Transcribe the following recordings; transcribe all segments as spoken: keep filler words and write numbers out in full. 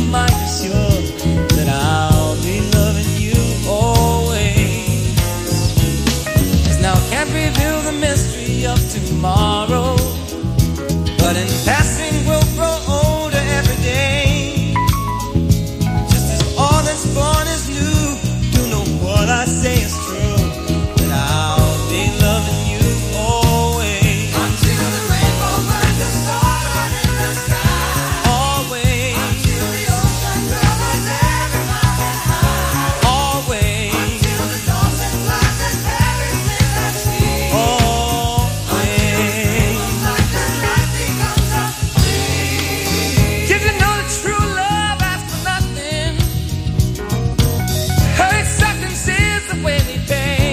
mighty sure that I'll be loving you always. 'Cause now I can't reveal the mystery of tomorrow, but in passing we'll grow older every day. Just as all that's born is new, you know what I say is true, that I'll be loving you always. Until the rainbow burns the stars in the sky. Always. Until the ocean covers every mountain high. Always. Until the dolphin flies and perish in the sea. Always. Like the light becomes a flame. Did you know that true love asks for nothing? Her acceptance is the way we pay.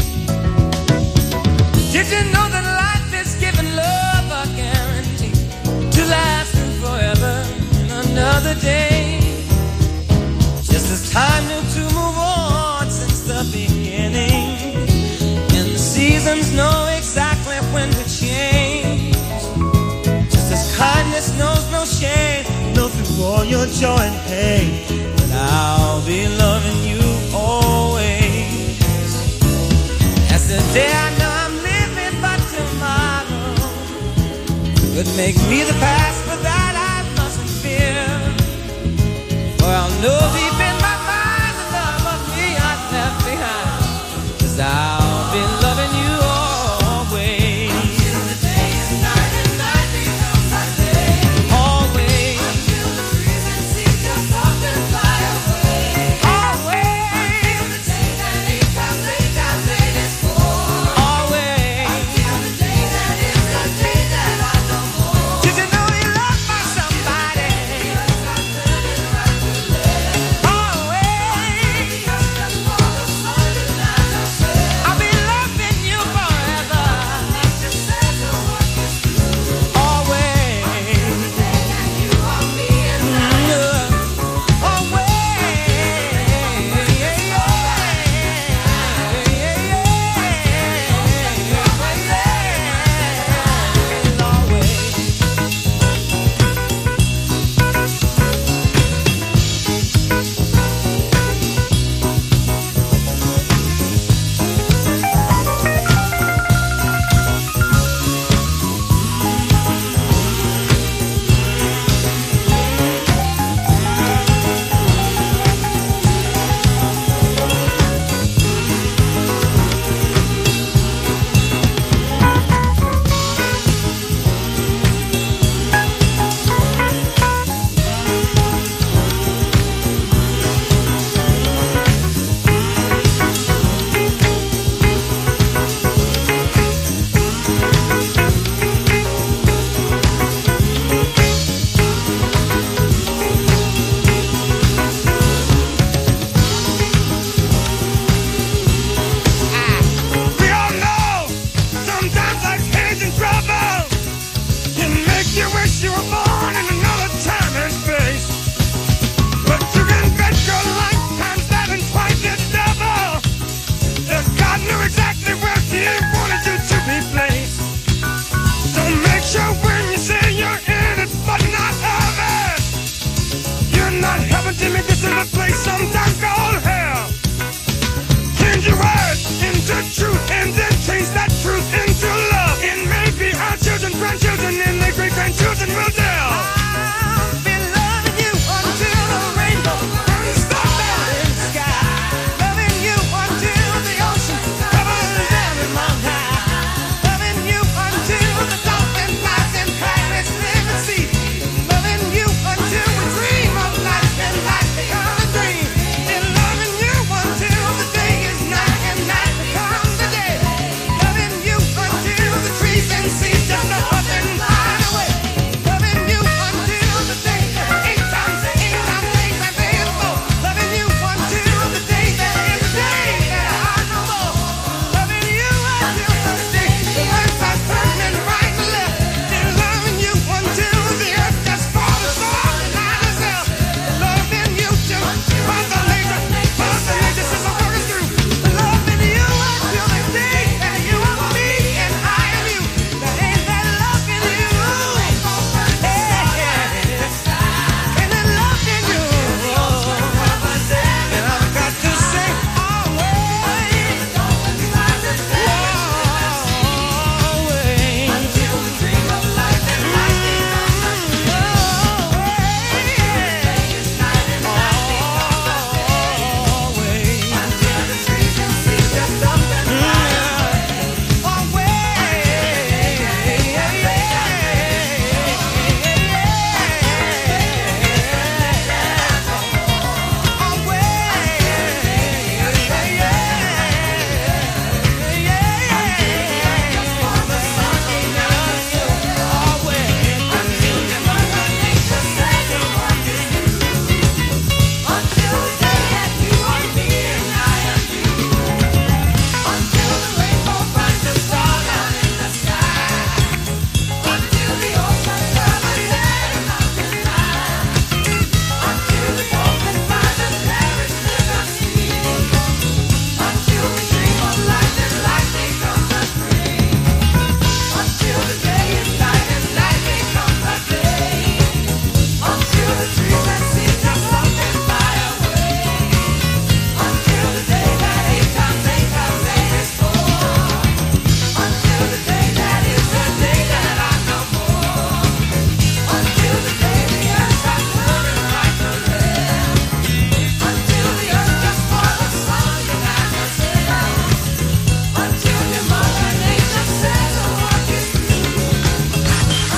Did you know that life is giving love a guarantee to last through forever in another day? Just as time knew to move on since the beginning, and the seasons know exactly when to change. Just as kindness knows no shame, know through all your joy and pain, that I'll be loving you always. As the day I know I'm living, but tomorrow could make me the past, but that I mustn't fear. For I'll know deep in my mind the love of me I left behind, 'cause I'll be loving you always. Until the day is night and night becomes a day. Always. Until the breeze seems to soft and fly away. Always. Until the day that ain't come, day that made is born. Always. Until the day that is the day that I know more. Did you know you loved by somebody? Yes, I said it right to live.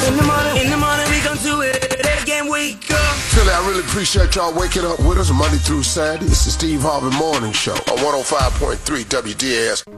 In the morning, in the morning, we gon' do it again, wake up. Philly, I really appreciate y'all waking up with us Monday through Saturday. It's the Steve Harvey Morning Show on one oh five point three W D A S.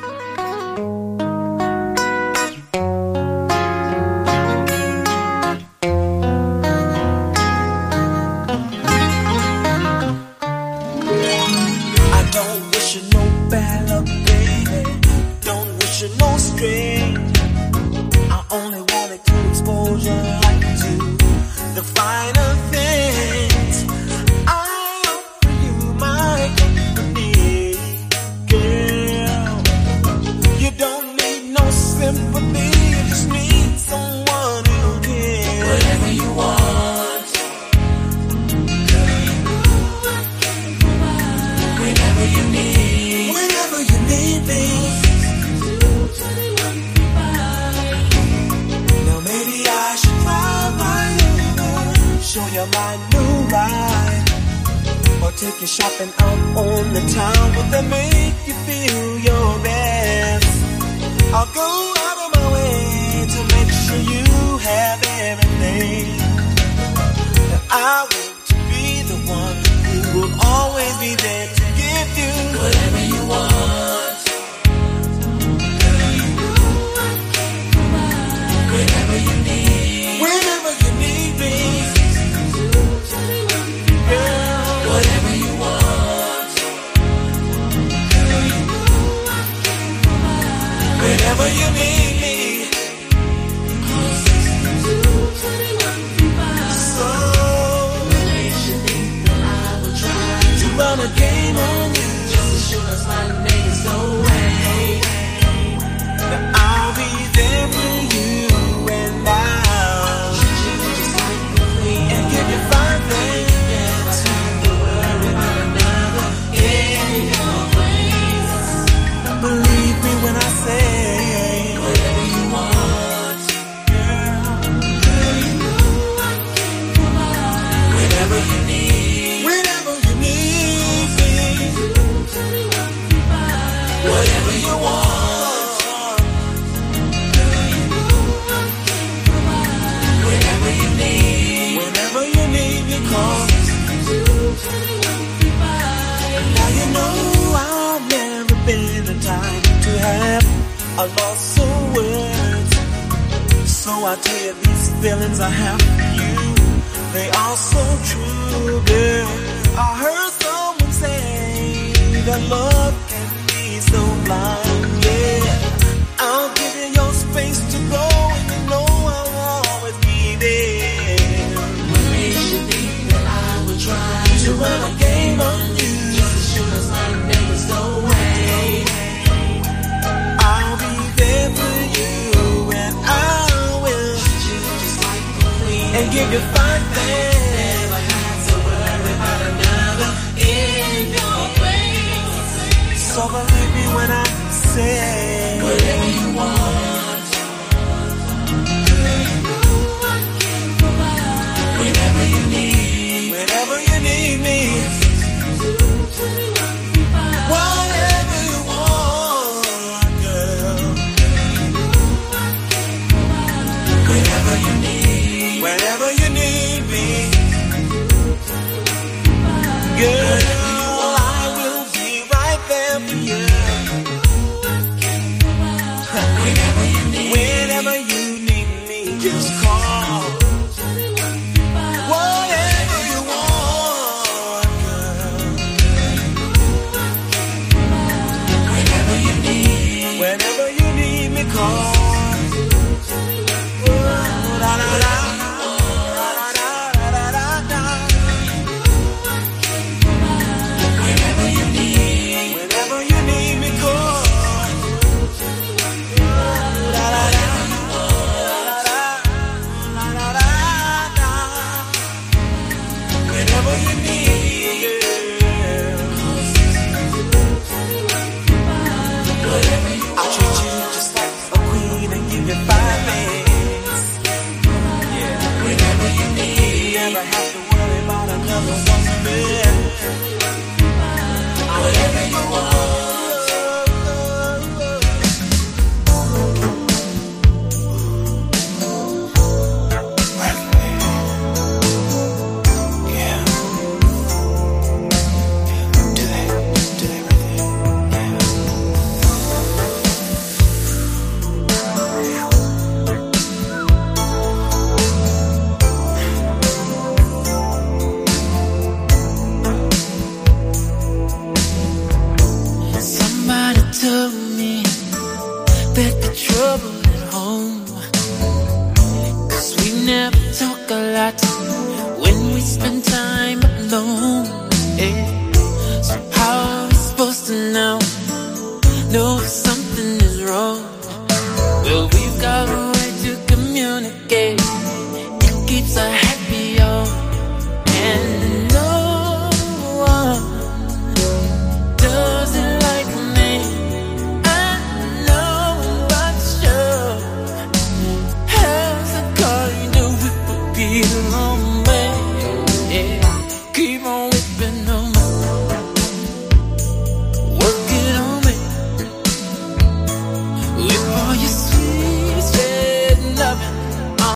Take you shopping out on the town. Will that make you feel your best? I'll go out of my way to make sure you have everything. And I want to be the one who will always be there to give you whatever you want. Whenever you need, whenever you need me. Whatever you want, whenever you need me, so I will try to run a game on you, just as sure as my name is no way. Now I'll be there for you, and I'll treat you just like a queen and give you fine things. Believe me when I say whatever you want, girl. Whenever you need, whenever you need me, whatever you want, whenever you need, whenever you need me, call. Now you know I've never been a time to have a loss of words. So I tell you these feelings I have for you, they are so true, girl. I heard someone say that love can be so blind, yeah. I'll give you your space to go, and you know I'll always be there. What makes you think that I would try to run a game on you? I'll be there for you, and I will treat you just like a queen and give you fine things. Never had to worry about another in your place. So believe me when I say whatever you want, whenever you need, whenever you need me. Whatever you want, girl. Whenever you need, whenever you need me, girl, I will be right there for you. Whenever you need, whenever you need me, just call. Whatever you want, girl. Whenever you need, whenever you need me, call. Da, da, da. Whenever you need, whenever you need me, call. Da, da, da. alone. Yeah. So how am I supposed to know? Know if something is wrong? Well, we've got a way to communicate. It keeps us happy, y'all. And no one does it like me. I know I'm sure. How's the car you know it would be